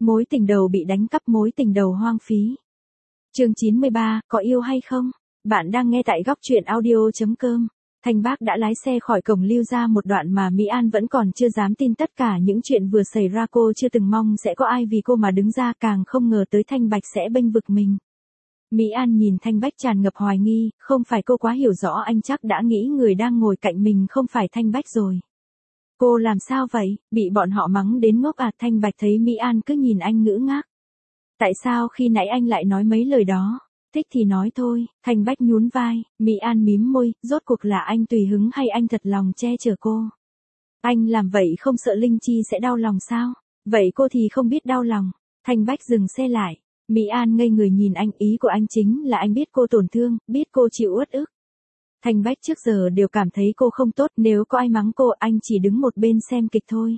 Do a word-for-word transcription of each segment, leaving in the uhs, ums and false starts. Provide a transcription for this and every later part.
Mối tình đầu bị đánh cắp, mối tình đầu hoang phí. Chương chín mươi ba, có yêu hay không? Bạn đang nghe tại góc truyện audio chấm com. Thanh Bác đã lái xe khỏi cổng lưu ra một đoạn mà Mỹ An vẫn còn chưa dám tin tất cả những chuyện vừa xảy ra. Cô chưa từng mong sẽ có ai vì cô mà đứng ra, càng không ngờ tới Thanh Bạch sẽ bênh vực mình. Mỹ An nhìn Thanh Bách tràn ngập hoài nghi, không phải cô quá hiểu rõ anh chắc đã nghĩ người đang ngồi cạnh mình không phải Thanh Bách rồi. Cô làm sao vậy, bị bọn họ mắng đến ngốc à? Thanh Bạch thấy Mỹ An cứ nhìn anh ngữ ngác. Tại sao khi nãy anh lại nói mấy lời đó? Thích thì nói thôi. Thanh Bách nhún vai. Mỹ An mím môi, rốt cuộc là anh tùy hứng hay anh thật lòng che chở cô? Anh làm vậy không sợ Linh Chi sẽ đau lòng sao? Vậy cô thì không biết đau lòng. Thanh Bách dừng xe lại. Mỹ An ngây người nhìn anh, ý của anh chính là anh biết cô tổn thương, biết cô chịu uất ức. Thanh Bách trước giờ đều cảm thấy cô không tốt, nếu có ai mắng cô anh chỉ đứng một bên xem kịch thôi.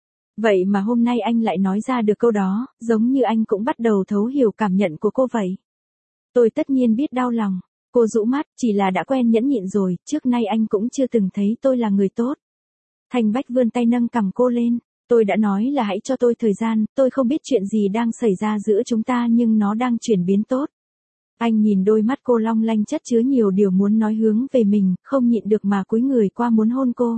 Vậy mà hôm nay anh lại nói ra được câu đó, giống như anh cũng bắt đầu thấu hiểu cảm nhận của cô vậy. Tôi tất nhiên biết đau lòng. Cô rũ mắt, chỉ là đã quen nhẫn nhịn rồi, trước nay anh cũng chưa từng thấy tôi là người tốt. Thanh Bách vươn tay nâng cằm cô lên. Tôi đã nói là hãy cho tôi thời gian, tôi không biết chuyện gì đang xảy ra giữa chúng ta nhưng nó đang chuyển biến tốt. Anh nhìn đôi mắt cô long lanh chất chứa nhiều điều muốn nói hướng về mình, không nhịn được mà cúi người qua muốn hôn cô.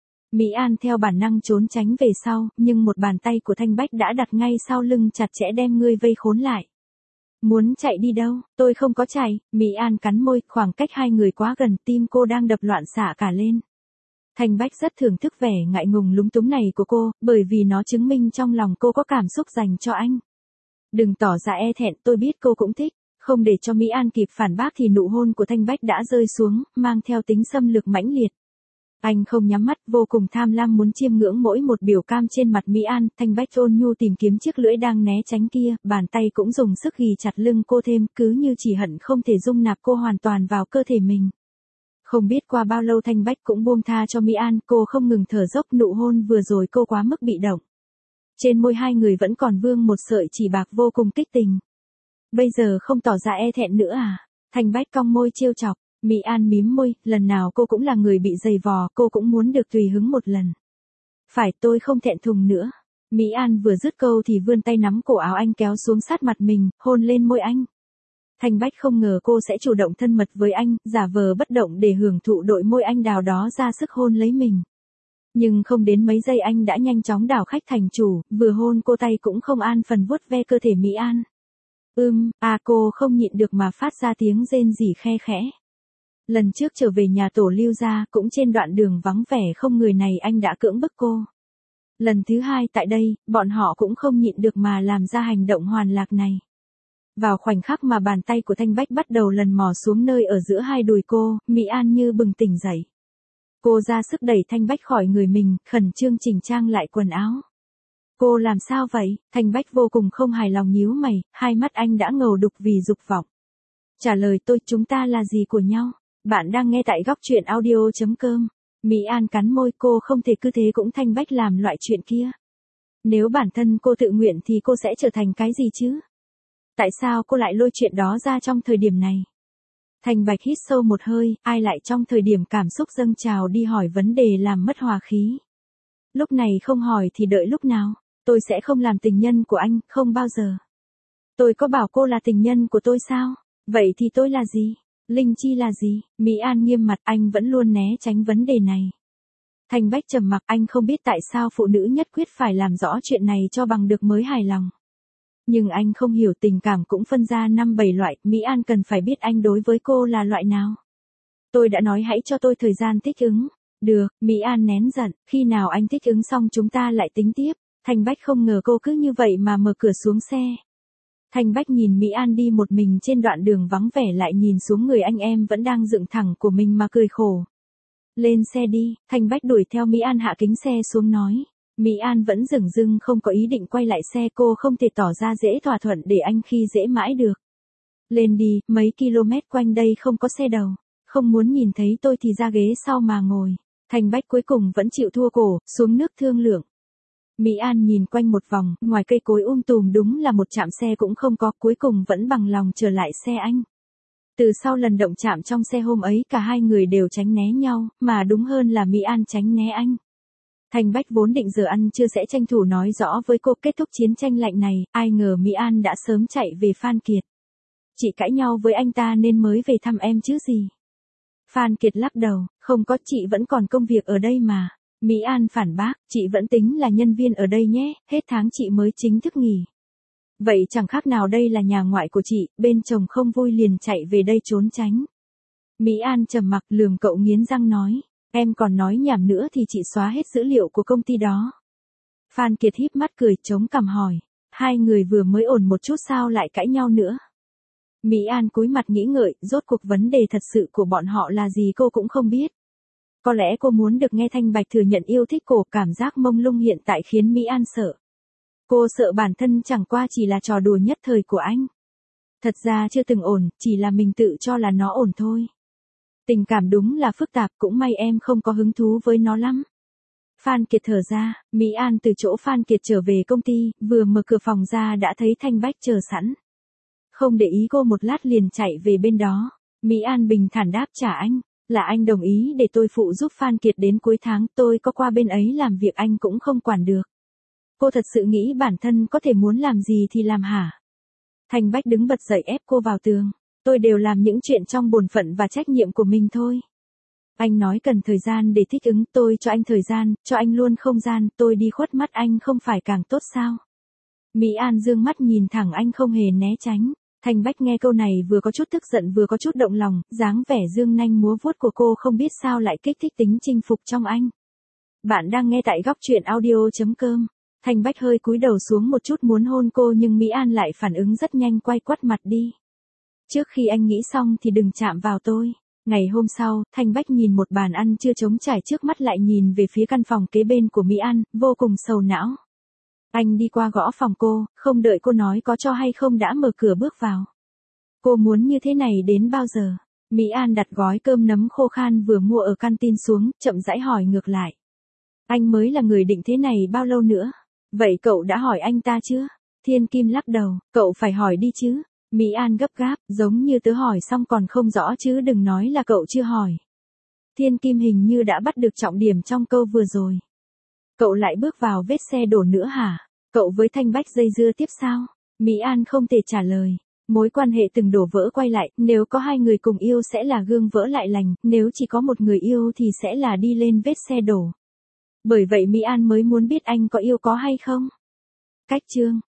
Mỹ An theo bản năng trốn tránh về sau, nhưng một bàn tay của Thanh Bách đã đặt ngay sau lưng chặt chẽ đem ngươi vây khốn lại. Muốn chạy đi đâu? Tôi không có chạy. Mỹ An cắn môi, khoảng cách hai người quá gần, tim cô đang đập loạn xạ cả lên. Thanh Bách rất thưởng thức vẻ ngại ngùng lúng túng này của cô, bởi vì nó chứng minh trong lòng cô có cảm xúc dành cho anh. Đừng tỏ ra e thẹn, tôi biết cô cũng thích. Không để cho Mỹ An kịp phản bác thì nụ hôn của Thanh Bách đã rơi xuống, mang theo tính xâm lược mãnh liệt. Anh không nhắm mắt, vô cùng tham lam muốn chiêm ngưỡng mỗi một biểu cam trên mặt Mỹ An. Thanh Bách ôn nhu tìm kiếm chiếc lưỡi đang né tránh kia, bàn tay cũng dùng sức ghì chặt lưng cô thêm, cứ như chỉ hận không thể dung nạp cô hoàn toàn vào cơ thể mình. Không biết qua bao lâu Thanh Bách cũng buông tha cho Mỹ An, cô không ngừng thở dốc, nụ hôn vừa rồi cô quá mức bị động. Trên môi hai người vẫn còn vương một sợi chỉ bạc vô cùng kích tình. Bây giờ không tỏ ra e thẹn nữa à? Thanh Bách cong môi trêu chọc. Mỹ An mím môi, lần nào cô cũng là người bị giày vò, cô cũng muốn được tùy hứng một lần. Phải, tôi không thẹn thùng nữa. Mỹ An vừa dứt câu thì vươn tay nắm cổ áo anh kéo xuống sát mặt mình, hôn lên môi anh. Thanh Bách không ngờ cô sẽ chủ động thân mật với anh, giả vờ bất động để hưởng thụ đội môi anh đào đó ra sức hôn lấy mình. Nhưng không đến mấy giây anh đã nhanh chóng đảo khách thành chủ, vừa hôn cô tay cũng không an phần vuốt ve cơ thể Mỹ An. Ưm, à cô không nhịn được mà phát ra tiếng rên rỉ khe khẽ. Lần trước trở về nhà tổ Lưu gia, cũng trên đoạn đường vắng vẻ không người này anh đã cưỡng bức cô. Lần thứ hai tại đây, bọn họ cũng không nhịn được mà làm ra hành động hoàn lạc này. Vào khoảnh khắc mà bàn tay của Thanh Bách bắt đầu lần mò xuống nơi ở giữa hai đùi cô, Mỹ An như bừng tỉnh dậy. Cô ra sức đẩy Thanh Bách khỏi người mình, khẩn trương chỉnh trang lại quần áo. Cô làm sao vậy? Thanh Bách vô cùng không hài lòng nhíu mày, hai mắt anh đã ngầu đục vì dục vọng. Trả lời tôi, chúng ta là gì của nhau? Bạn đang nghe tại góc truyện audio chấm com. Mỹ An cắn môi, cô không thể cứ thế cũng Thanh Bách làm loại chuyện kia. Nếu bản thân cô tự nguyện thì cô sẽ trở thành cái gì chứ? Tại sao cô lại lôi chuyện đó ra trong thời điểm này? Thanh Bạch hít sâu một hơi, ai lại trong thời điểm cảm xúc dâng trào đi hỏi vấn đề làm mất hòa khí. Lúc này không hỏi thì đợi lúc nào? Tôi sẽ không làm tình nhân của anh, không bao giờ. Tôi có bảo cô là tình nhân của tôi sao? Vậy thì tôi là gì? Linh Chi là gì? Mỹ An nghiêm mặt, anh vẫn luôn né tránh vấn đề này. Thanh Bách trầm mặc, anh không biết tại sao phụ nữ nhất quyết phải làm rõ chuyện này cho bằng được mới hài lòng. Nhưng anh không hiểu tình cảm cũng phân ra năm bảy loại, Mỹ An cần phải biết anh đối với cô là loại nào. Tôi đã nói hãy cho tôi thời gian thích ứng. Được, Mỹ An nén giận, khi nào anh thích ứng xong chúng ta lại tính tiếp. Thanh Bách không ngờ cô cứ như vậy mà mở cửa xuống xe. Thanh Bách nhìn Mỹ An đi một mình trên đoạn đường vắng vẻ lại nhìn xuống người anh em vẫn đang dựng thẳng của mình mà cười khổ. Lên xe đi, Thanh Bách đuổi theo Mỹ An hạ kính xe xuống nói. Mỹ An vẫn dửng dưng không có ý định quay lại xe, cô không thể tỏ ra dễ thỏa thuận để anh khi dễ mãi được. Lên đi, mấy km quanh đây không có xe đầu. Không muốn nhìn thấy tôi thì ra ghế sau mà ngồi. Thanh Bách cuối cùng vẫn chịu thua cổ, xuống nước thương lượng. Mỹ An nhìn quanh một vòng, ngoài cây cối um tùm đúng là một trạm xe cũng không có, cuối cùng vẫn bằng lòng trở lại xe anh. Từ sau lần động chạm trong xe hôm ấy cả hai người đều tránh né nhau, mà đúng hơn là Mỹ An tránh né anh. Thanh Bách vốn định giờ ăn trưa sẽ tranh thủ nói rõ với cô kết thúc chiến tranh lạnh này, ai ngờ Mỹ An đã sớm chạy về Phan Kiệt. Chị cãi nhau với anh ta nên mới về thăm em chứ gì. Phan Kiệt lắc đầu, không có, chị vẫn còn công việc ở đây mà. Mỹ An phản bác, chị vẫn tính là nhân viên ở đây nhé, hết tháng chị mới chính thức nghỉ. Vậy chẳng khác nào đây là nhà ngoại của chị, bên chồng không vui liền chạy về đây trốn tránh. Mỹ An trầm mặc lườm cậu nghiến răng nói, em còn nói nhảm nữa thì chị xóa hết dữ liệu của công ty đó. Phan Kiệt híp mắt cười chống cằm hỏi, hai người vừa mới ổn một chút sao lại cãi nhau nữa. Mỹ An cúi mặt nghĩ ngợi, rốt cuộc vấn đề thật sự của bọn họ là gì cô cũng không biết. Có lẽ cô muốn được nghe Thanh Bạch thừa nhận yêu thích cô, cảm giác mông lung hiện tại khiến Mỹ An sợ. Cô sợ bản thân chẳng qua chỉ là trò đùa nhất thời của anh. Thật ra chưa từng ổn, chỉ là mình tự cho là nó ổn thôi. Tình cảm đúng là phức tạp, cũng may em không có hứng thú với nó lắm. Phan Kiệt thở ra, Mỹ An từ chỗ Phan Kiệt trở về công ty, vừa mở cửa phòng ra đã thấy Thanh Bách chờ sẵn. Không để ý cô một lát liền chạy về bên đó. Mỹ An bình thản đáp trả anh, là anh đồng ý để tôi phụ giúp Phan Kiệt đến cuối tháng, tôi có qua bên ấy làm việc anh cũng không quản được. Cô thật sự nghĩ bản thân có thể muốn làm gì thì làm hả? Thanh Bách đứng bật dậy ép cô vào tường. Tôi đều làm những chuyện trong bổn phận và trách nhiệm của mình thôi. Anh nói cần thời gian để thích ứng, tôi cho anh thời gian, cho anh luôn không gian, tôi đi khuất mắt anh không phải càng tốt sao? Mỹ An dương mắt nhìn thẳng anh không hề né tránh. Thanh Bách nghe câu này vừa có chút tức giận vừa có chút động lòng, dáng vẻ dương nanh múa vuốt của cô không biết sao lại kích thích tính chinh phục trong anh. Bạn đang nghe tại góc truyện audio chấm com. Thanh Bách hơi cúi đầu xuống một chút muốn hôn cô nhưng Mỹ An lại phản ứng rất nhanh quay quắt mặt đi. Trước khi anh nghĩ xong thì đừng chạm vào tôi. Ngày hôm sau, Thanh Bách nhìn một bàn ăn chưa trống trải trước mắt lại nhìn về phía căn phòng kế bên của Mỹ An, vô cùng sầu não. Anh đi qua gõ phòng cô, không đợi cô nói có cho hay không đã mở cửa bước vào. Cô muốn như thế này đến bao giờ? Mỹ An đặt gói cơm nấm khô khan vừa mua ở canteen xuống, chậm rãi hỏi ngược lại. Anh mới là người định thế này bao lâu nữa? Vậy cậu đã hỏi anh ta chưa? Thiên Kim lắc đầu, cậu phải hỏi đi chứ. Mỹ An gấp gáp, giống như tớ hỏi xong còn không rõ chứ đừng nói là cậu chưa hỏi. Thiên Kim hình như đã bắt được trọng điểm trong câu vừa rồi. Cậu lại bước vào vết xe đổ nữa hả? Cậu với Thanh Bách dây dưa tiếp sao? Mỹ An không thể trả lời. Mối quan hệ từng đổ vỡ quay lại, nếu có hai người cùng yêu sẽ là gương vỡ lại lành, nếu chỉ có một người yêu thì sẽ là đi lên vết xe đổ. Bởi vậy Mỹ An mới muốn biết anh có yêu có hay không? Cách chương